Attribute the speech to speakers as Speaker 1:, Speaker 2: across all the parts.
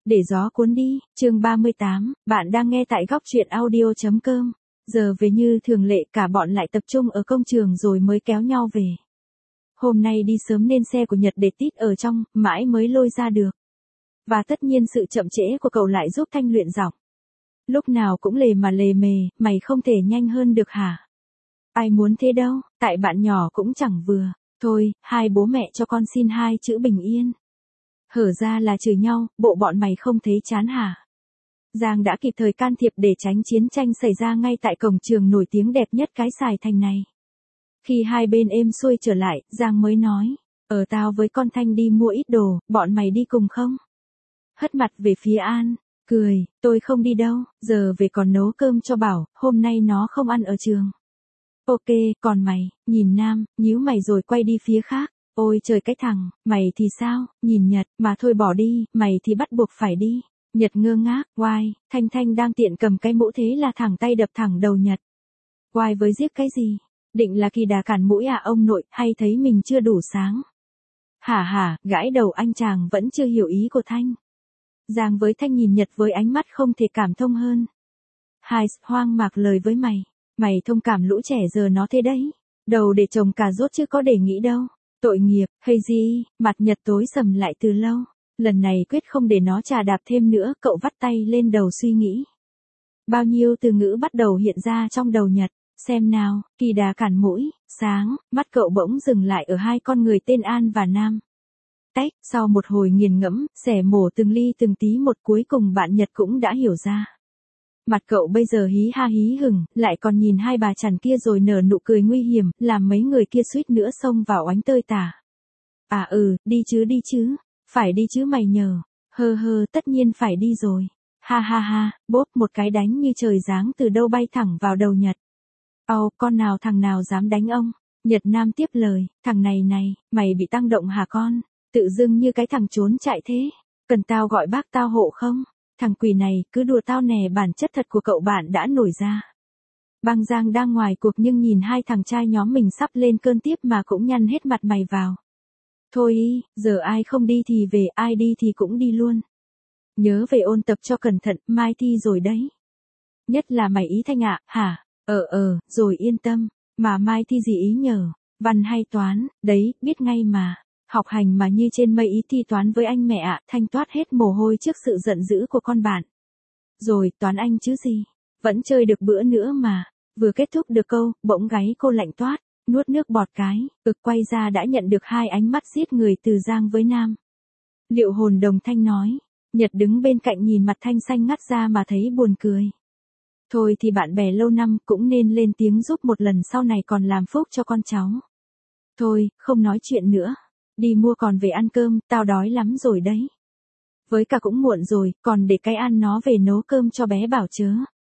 Speaker 1: Để gió cuốn đi, chương 38, bạn đang nghe tại góc truyện audio.com. Giờ về như thường lệ cả bọn lại tập trung ở công trường rồi mới kéo nhau về. Hôm nay đi sớm nên xe của Nhật để tít ở trong, mãi mới lôi ra được. Và tất nhiên sự chậm trễ của cậu lại giúp Thanh luyện giọng. Lúc nào cũng lề mà lề mề, mày không thể nhanh hơn được hả? Ai muốn thế đâu, tại bạn nhỏ cũng chẳng vừa. Thôi, hai bố mẹ cho con xin hai chữ bình yên. Hở ra là chửi nhau, bộ bọn mày không thấy chán hả? Giang đã kịp thời can thiệp để tránh chiến tranh xảy ra ngay tại cổng trường nổi tiếng đẹp nhất cái Sài Thành này. Khi hai bên êm xuôi trở lại, Giang mới nói, tao với con Thanh đi mua ít đồ, bọn mày đi cùng không? Hất mặt về phía An, cười, tôi không đi đâu, giờ về còn nấu cơm cho Bảo, hôm nay nó không ăn ở trường. Ok, còn mày, nhìn Nam, nhíu mày rồi quay đi phía khác. Ôi trời cái thằng, mày thì sao, nhìn Nhật, mà thôi bỏ đi, mày thì bắt buộc phải đi. Nhật ngơ ngác, oai, Thanh đang tiện cầm cái mũ thế là thẳng tay đập thẳng đầu Nhật. Oai với giết cái gì? Định là kỳ đà cản mũi à ông nội, hay thấy mình chưa đủ sáng? Hả, gãi đầu anh chàng vẫn chưa hiểu ý của Thanh. Giang với Thanh nhìn Nhật với ánh mắt không thể cảm thông hơn. Hai, hoang mạc lời với mày thông cảm lũ trẻ giờ nó thế đấy. Đầu để trồng cà rốt chứ có để nghĩ đâu. Tội nghiệp, hay gì, mặt Nhật tối sầm lại từ lâu. Lần này quyết không để nó chà đạp thêm nữa, cậu vắt tay lên đầu suy nghĩ. Bao nhiêu từ ngữ bắt đầu hiện ra trong đầu Nhật, xem nào, kỳ đà cản mũi, sáng, mắt cậu bỗng dừng lại ở hai con người tên An và Nam. Tách, sau một hồi nghiền ngẫm, xẻ mổ từng ly từng tí một cuối cùng bạn Nhật cũng đã hiểu ra. Mặt cậu bây giờ hí ha hí hửng, lại còn nhìn hai bà chằn kia rồi nở nụ cười nguy hiểm, làm mấy người kia suýt nữa xông vào oánh tơi tả. Đi chứ, phải đi chứ mày nhờ, tất nhiên phải đi rồi. Ha, bốp một cái đánh như trời giáng từ đâu bay thẳng vào đầu Nhật. Con nào thằng nào dám đánh ông? Nhật Nam tiếp lời, thằng này, mày bị tăng động hả con? Tự dưng như cái thằng trốn chạy thế, cần tao gọi bác tao hộ không? Thằng quỷ này, cứ đùa tao nè, bản chất thật của cậu bạn đã nổi ra. Băng Giang đang ngoài cuộc nhưng nhìn hai thằng trai nhóm mình sắp lên cơn tiếp mà cũng nhăn hết mặt mày vào. Thôi ý, giờ ai không đi thì về, ai đi thì cũng đi luôn. Nhớ về ôn tập cho cẩn thận, mai thi rồi đấy. Nhất là mày ý Thanh ạ, hả? Rồi yên tâm, mà mai thi gì ý nhờ, văn hay toán, đấy, biết ngay mà. Học hành mà như trên mây ý thi toán với anh mẹ ạ, Thanh toát hết mồ hôi trước sự giận dữ của con bạn. Rồi, toán anh chứ gì, vẫn chơi được bữa nữa mà, vừa kết thúc được câu, bỗng gáy cô lạnh toát, nuốt nước bọt cái, quay ra đã nhận được hai ánh mắt giết người từ Giang với Nam. Liệu hồn đồng Thanh nói, Nhật đứng bên cạnh nhìn mặt Thanh xanh ngắt ra mà thấy buồn cười. Thôi thì bạn bè lâu năm cũng nên lên tiếng giúp một lần sau này còn làm phúc cho con cháu. Thôi, không nói chuyện nữa. Đi mua còn về ăn cơm, tao đói lắm rồi đấy. Với cả cũng muộn rồi, còn để cái An nó về nấu cơm cho bé Bảo chớ.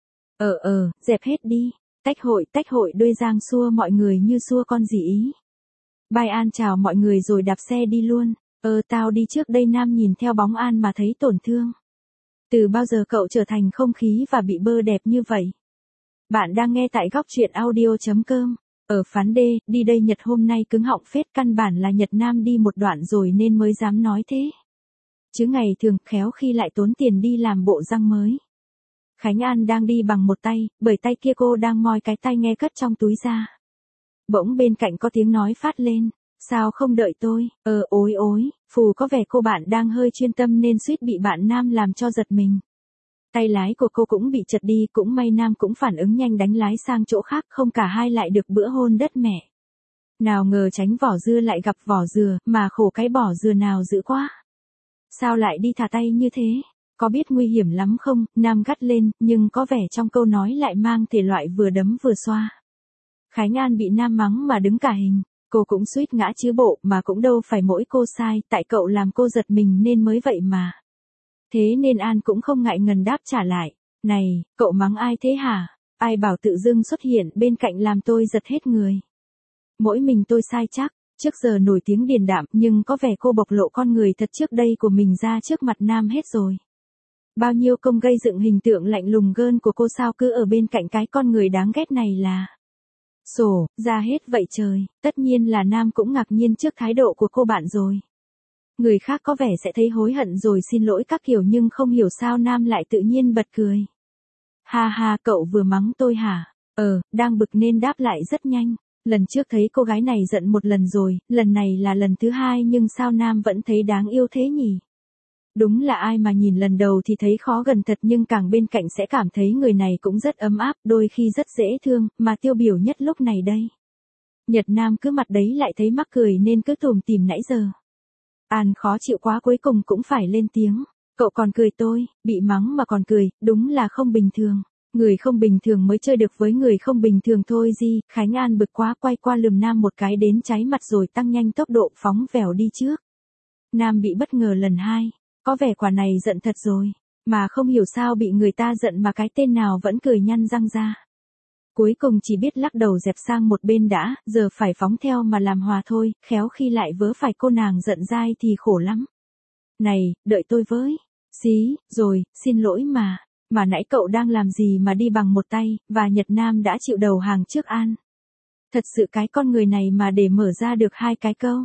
Speaker 1: Dẹp hết đi. Tách hội đuôi Giang xua mọi người như xua con gì ý. Bye An chào mọi người rồi đạp xe đi luôn. Tao đi trước đây. Nam nhìn theo bóng An mà thấy tổn thương. Từ bao giờ cậu trở thành không khí và bị bơ đẹp như vậy? Bạn đang nghe tại góc truyện audio.com. Ở phán D, đi đây Nhật hôm nay cứng họng phết, căn bản là Nhật Nam đi một đoạn rồi nên mới dám nói thế. Chứ ngày thường khéo khi lại tốn tiền đi làm bộ răng mới. Khánh An đang đi bằng một tay, bởi tay kia cô đang moi cái tai nghe cất trong túi ra. Bỗng bên cạnh có tiếng nói phát lên, sao không đợi tôi? Ôi, phù có vẻ cô bạn đang hơi chuyên tâm nên suýt bị bạn Nam làm cho giật mình. Tay lái của cô cũng bị trật đi, cũng may Nam cũng phản ứng nhanh đánh lái sang chỗ khác, không cả hai lại được bữa hôn đất mẹ. Nào ngờ tránh vỏ dưa lại gặp vỏ dừa, mà khổ cái vỏ dừa nào dữ quá. Sao lại đi thả tay như thế? Có biết nguy hiểm lắm không? Nam gắt lên, nhưng có vẻ trong câu nói lại mang thể loại vừa đấm vừa xoa. Khánh An bị Nam mắng mà đứng cả hình, cô cũng suýt ngã chứ bộ, mà cũng đâu phải mỗi cô sai, tại cậu làm cô giật mình nên mới vậy mà. Thế nên An cũng không ngại ngần đáp trả lại, này, cậu mắng ai thế hả? Ai bảo tự dưng xuất hiện bên cạnh làm tôi giật hết người. Mỗi mình tôi sai chắc, trước giờ nổi tiếng điềm đạm nhưng có vẻ cô bộc lộ con người thật trước đây của mình ra trước mặt Nam hết rồi. Bao nhiêu công gây dựng hình tượng lạnh lùng gơn của cô sao cứ ở bên cạnh cái con người đáng ghét này là sổ ra hết vậy trời, tất nhiên là Nam cũng ngạc nhiên trước thái độ của cô bạn rồi. Người khác có vẻ sẽ thấy hối hận rồi xin lỗi các kiểu nhưng không hiểu sao Nam lại tự nhiên bật cười. Ha ha, cậu vừa mắng tôi hả? Đang bực nên đáp lại rất nhanh. Lần trước thấy cô gái này giận một lần rồi, lần này là lần thứ hai nhưng sao Nam vẫn thấy đáng yêu thế nhỉ? Đúng là ai mà nhìn lần đầu thì thấy khó gần thật nhưng càng bên cạnh sẽ cảm thấy người này cũng rất ấm áp, đôi khi rất dễ thương, mà tiêu biểu nhất lúc này đây. Nhật Nam cứ mặt đấy lại thấy mắc cười nên cứ tủm tỉm nãy giờ. An khó chịu quá cuối cùng cũng phải lên tiếng. Cậu còn cười tôi, bị mắng mà còn cười, đúng là không bình thường. Người không bình thường mới chơi được với người không bình thường thôi gì. Khánh An bực quá quay qua lườm Nam một cái đến cháy mặt rồi tăng nhanh tốc độ phóng vèo đi trước. Nam bị bất ngờ lần hai. Có vẻ quả này giận thật rồi. Mà không hiểu sao bị người ta giận mà cái tên nào vẫn cười nhăn răng ra. Cuối cùng chỉ biết lắc đầu dẹp sang một bên đã, giờ phải phóng theo mà làm hòa thôi, khéo khi lại vớ phải cô nàng giận dai thì khổ lắm. Này, đợi tôi với. Xí, rồi, xin lỗi mà. Mà nãy cậu đang làm gì mà đi bằng một tay, và Nhật Nam đã chịu đầu hàng trước An. Thật sự cái con người này mà để mở ra được hai cái câu.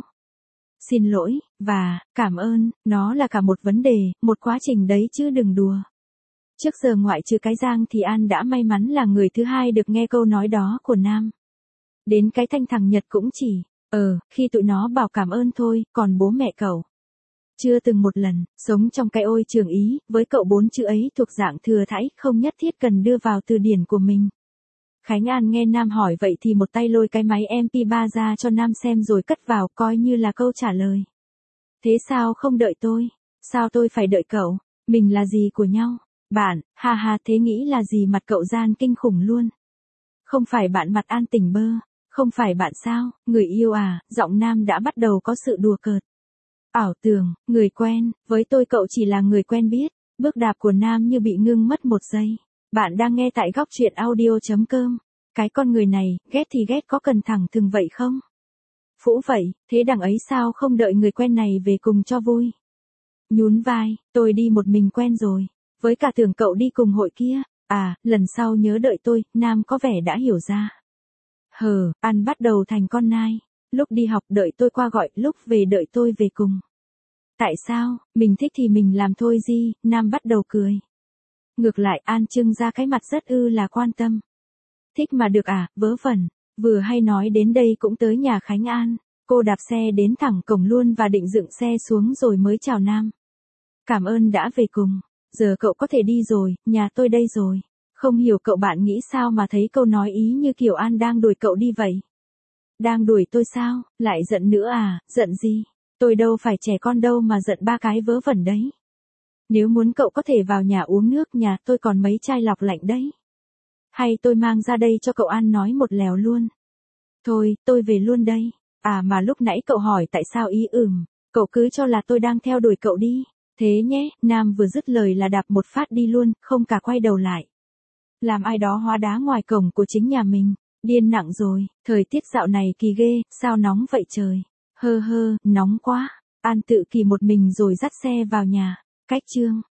Speaker 1: Xin lỗi, và, cảm ơn, nó là cả một vấn đề, một quá trình đấy chứ đừng đùa. Trước giờ ngoại trừ cái Giang thì An đã may mắn là người thứ hai được nghe câu nói đó của Nam. Đến cái Thanh thằng Nhật cũng chỉ, khi tụi nó bảo cảm ơn thôi, còn bố mẹ cậu. Chưa từng một lần, sống trong cái ôi trường Ý, với cậu 4 chữ ấy thuộc dạng thừa thãi, không nhất thiết cần đưa vào từ điển của mình. Khánh An nghe Nam hỏi vậy thì một tay lôi cái máy MP3 ra cho Nam xem rồi cất vào coi như là câu trả lời. Thế sao không đợi tôi? Sao tôi phải đợi cậu? Mình là gì của nhau? Bạn, ha ha thế nghĩ là gì mặt cậu gian kinh khủng luôn. Không phải bạn mặt An tỉnh bơ. Không phải bạn sao, người yêu à, giọng Nam đã bắt đầu có sự đùa cợt. Ảo tưởng, người quen, với tôi cậu chỉ là người quen biết. Bước đạp của Nam như bị ngưng mất một giây. Bạn đang nghe tại góc truyện audio.com. Cái con người này, ghét thì ghét có cần thẳng thừng vậy không? Phũ vậy, thế đằng ấy sao không đợi người quen này về cùng cho vui? Nhún vai, tôi đi một mình quen rồi. Với cả tưởng cậu đi cùng hội kia. À, lần sau nhớ đợi tôi, Nam có vẻ đã hiểu ra. An bắt đầu thành con nai. Lúc đi học đợi tôi qua gọi, lúc về đợi tôi về cùng. Tại sao, mình thích thì mình làm thôi gì, Nam bắt đầu cười. Ngược lại An trưng ra cái mặt rất là quan tâm. Thích mà được à, vớ vẩn. Vừa hay nói đến đây cũng tới nhà Khánh An. Cô đạp xe đến thẳng cổng luôn và định dựng xe xuống rồi mới chào Nam. Cảm ơn đã về cùng. Giờ cậu có thể đi rồi, nhà tôi đây rồi. Không hiểu cậu bạn nghĩ sao mà thấy câu nói ý như kiểu An đang đuổi cậu đi vậy. Đang đuổi tôi sao, lại giận nữa à, giận gì? Tôi đâu phải trẻ con đâu mà giận ba cái vớ vẩn đấy. Nếu muốn cậu có thể vào nhà uống nước, nhà tôi còn mấy chai lọc lạnh đấy. Hay tôi mang ra đây cho cậu An nói một lèo luôn. Thôi, tôi về luôn đây. À mà lúc nãy cậu hỏi tại sao ý cậu cứ cho là tôi đang theo đuổi cậu đi. Thế nhé, Nam vừa dứt lời là đạp một phát đi luôn, không cả quay đầu lại. Làm ai đó hóa đá ngoài cổng của chính nhà mình. Điên nặng rồi, thời tiết dạo này kỳ ghê, sao nóng vậy trời. Nóng quá. An tự kỳ một mình rồi dắt xe vào nhà. Cách chương.